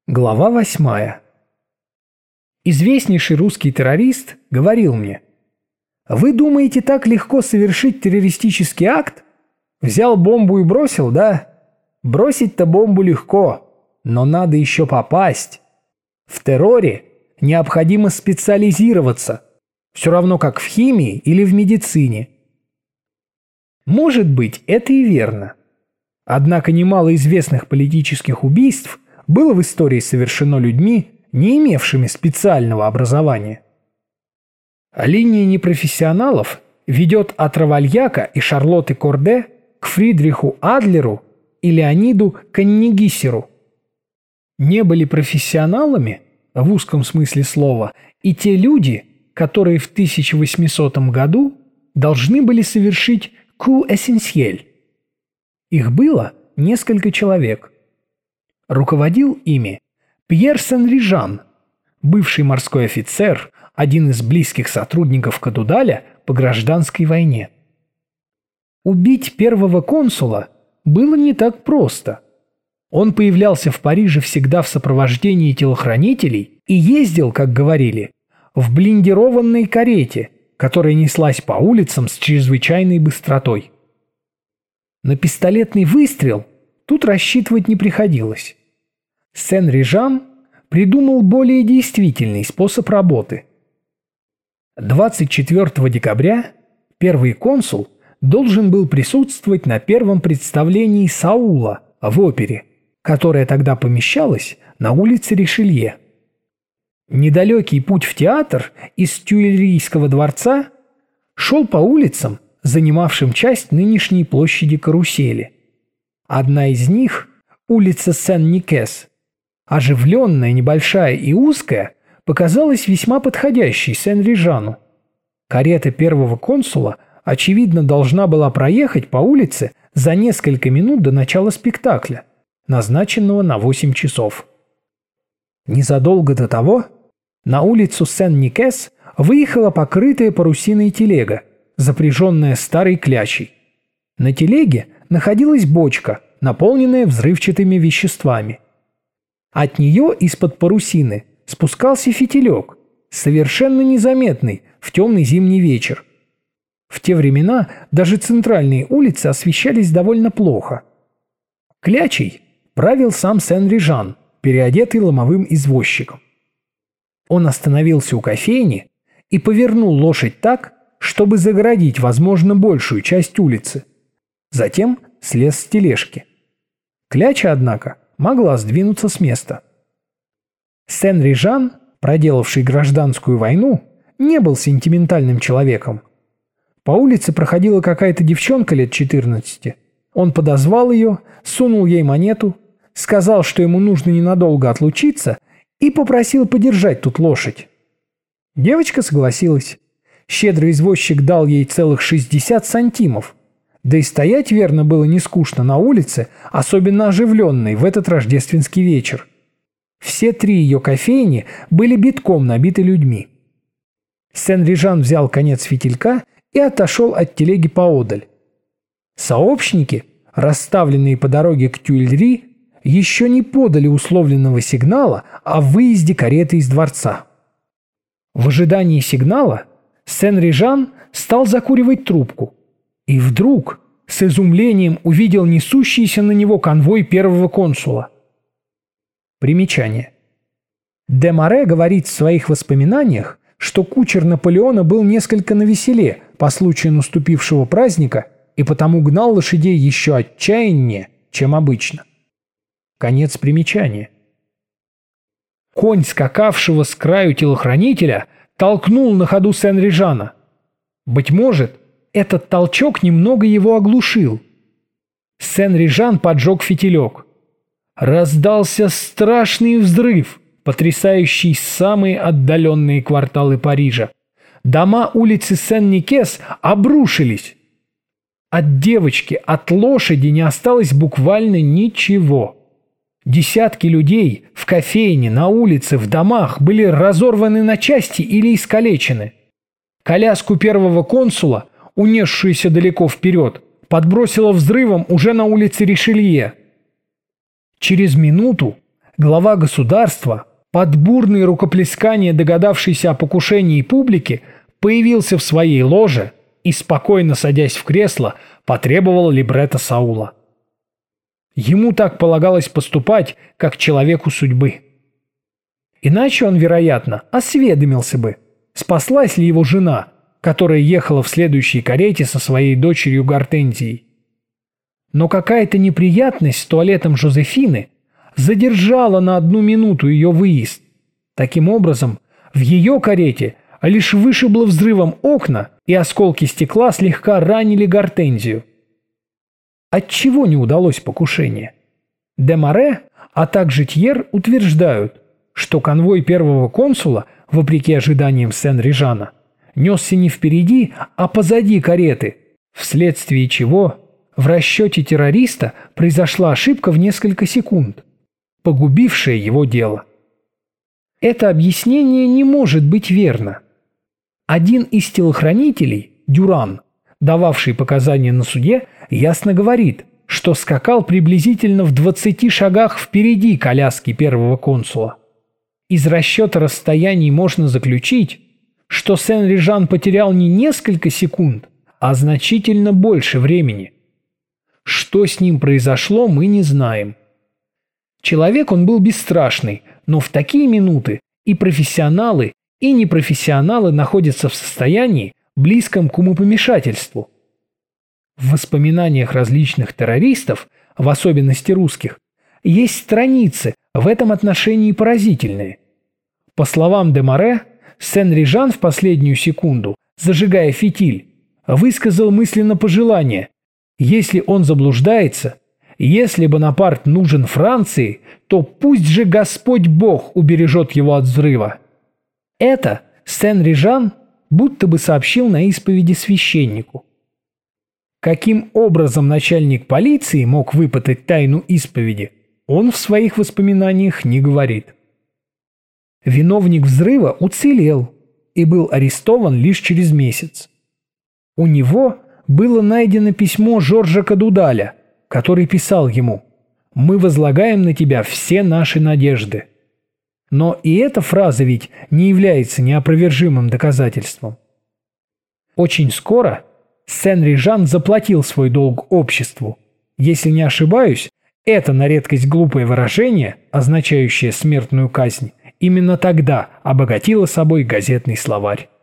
Глава 8. Известнейший русский террорист говорил мне: «Вы думаете, так легко совершить террористический акт? Взял бомбу и бросил, да? Бросить-то бомбу легко, но надо еще попасть. В терроре необходимо специализироваться, все равно как в химии или в медицине». Может быть, это и верно. Однако немало известных политических убийств было в истории совершено людьми, не имевшими специального образования. Линия непрофессионалов ведет от Равальяка и Шарлотты Корде к Фридриху Адлеру и Леониду Каннегиссеру. Не были профессионалами, в узком смысле слова, и те люди, которые в 1800 году должны были совершить coup essentiel. Их было несколько человек. Руководил ими Пьер Сен-Рижан, бывший морской офицер, один из близких сотрудников Кадудаля по гражданской войне. Убить первого консула было не так просто. Он появлялся в Париже всегда в сопровождении телохранителей и ездил, как говорили, в блиндированной карете, которая неслась по улицам с чрезвычайной быстротой. На пистолетный выстрел тут рассчитывать не приходилось. Сен-Рижан придумал более действительный способ работы. 24 декабря первый консул должен был присутствовать на первом представлении Саула в опере, которое тогда помещалось на улице Ришелье. Недалекий путь в театр из Тюильрийского дворца шел по улицам, занимавшим часть нынешней площади Карусели. Одна из них, улица Сен-Никес, оживленная, небольшая и узкая, показалась весьма подходящей Сен-Рижану. Карета первого консула, очевидно, должна была проехать по улице за несколько минут до начала спектакля, назначенного на 8 часов. Незадолго до того на улицу Сен-Никес выехала покрытая парусиной телега, запряженная старой клячей. На телеге находилась бочка, наполненная взрывчатыми веществами. От нее из-под парусины спускался фитилек, совершенно незаметный в темный зимний вечер. В те времена даже центральные улицы освещались довольно плохо. Клячей правил сам Сен-Рижан, переодетый ломовым извозчиком. Он остановился у кофейни и повернул лошадь так, чтобы загородить, возможно, большую часть улицы. Затем слез с тележки. Кляча, однако, могла сдвинуться с места. Сен-Рижан, проделавший гражданскую войну, не был сентиментальным человеком. По улице проходила какая-то девчонка лет 14. Он подозвал ее, сунул ей монету, сказал, что ему нужно ненадолго отлучиться, и попросил подержать тут лошадь. Девочка согласилась. Щедрый извозчик дал ей целых 60 сантимов. Да и стоять, верно, было не скучно на улице, особенно оживленной в этот рождественский вечер. Все 3 ее кофейни были битком набиты людьми. Сен-Рижан взял конец фитилька и отошел от телеги поодаль. Сообщники, расставленные по дороге к Тюильри, еще не подали условленного сигнала о выезде кареты из дворца. В ожидании сигнала Сен-Рижан стал закуривать трубку. И вдруг с изумлением увидел несущийся на него конвой первого консула. Примечание. Де Море говорит в своих воспоминаниях, что кучер Наполеона был несколько навеселе по случаю наступившего праздника и потому гнал лошадей еще отчаяннее, чем обычно. Конец примечания. Конь, скакавшего с краю телохранителя, толкнул на ходу Сен-Рижана. Быть может, этот толчок немного его оглушил. Сен-Рижан поджег фитилек. Раздался страшный взрыв, потрясающий самые отдаленные кварталы Парижа. Дома улицы Сен-Никес обрушились. От девочки, от лошади не осталось буквально ничего. Десятки людей в кофейне, на улице, в домах были разорваны на части или искалечены. Коляску первого консула, унесшуюся далеко вперед, подбросило взрывом уже на улице Ришелье. Через минуту глава государства, под бурные рукоплескания догадавшейся о покушении публики, появился в своей ложе и, спокойно садясь в кресло, потребовал либретто Саула. Ему так полагалось поступать, как человеку судьбы. Иначе он, вероятно, осведомился бы, спаслась ли его жена, которая ехала в следующей карете со своей дочерью Гортензией. Но какая-то неприятность с туалетом Жозефины задержала на 1 минуту ее выезд. Таким образом, в ее карете лишь вышибло взрывом окна, и осколки стекла слегка ранили Гортензию. Отчего не удалось покушение? Де Море, а также Тьер утверждают, что конвой первого консула, вопреки ожиданиям Сен-Режана, несся не впереди, а позади кареты, вследствие чего в расчете террориста произошла ошибка в несколько секунд, погубившая его дело. Это объяснение не может быть верно. Один из телохранителей, Дюран, дававший показания на суде, ясно говорит, что скакал приблизительно в 20 шагах впереди коляски первого консула. Из расчета расстояний можно заключить, что Сен-Режан потерял не несколько секунд, а значительно больше времени. Что с ним произошло, мы не знаем. Человек он был бесстрашный, но в такие минуты и профессионалы, и непрофессионалы находятся в состоянии, близком к умопомешательству. В воспоминаниях различных террористов, в особенности русских, есть страницы в этом отношении поразительные. По словам де Море, Сен-Режан в последнюю секунду, зажигая фитиль, высказал мысленно пожелание: если он заблуждается, если Бонапарт нужен Франции, то пусть же Господь Бог убережет его от взрыва. Это Сен-Режан будто бы сообщил на исповеди священнику. Каким образом начальник полиции мог выпытать тайну исповеди, он в своих воспоминаниях не говорит. Виновник взрыва уцелел и был арестован лишь через месяц. У него было найдено письмо Жоржа Кадудаля, который писал ему: «Мы возлагаем на тебя все наши надежды». Но и эта фраза ведь не является неопровержимым доказательством. Очень скоро Сен-Режан заплатил свой долг обществу. Если не ошибаюсь, это на редкость глупое выражение, означающее смертную казнь, именно тогда обогатило собой газетный словарь.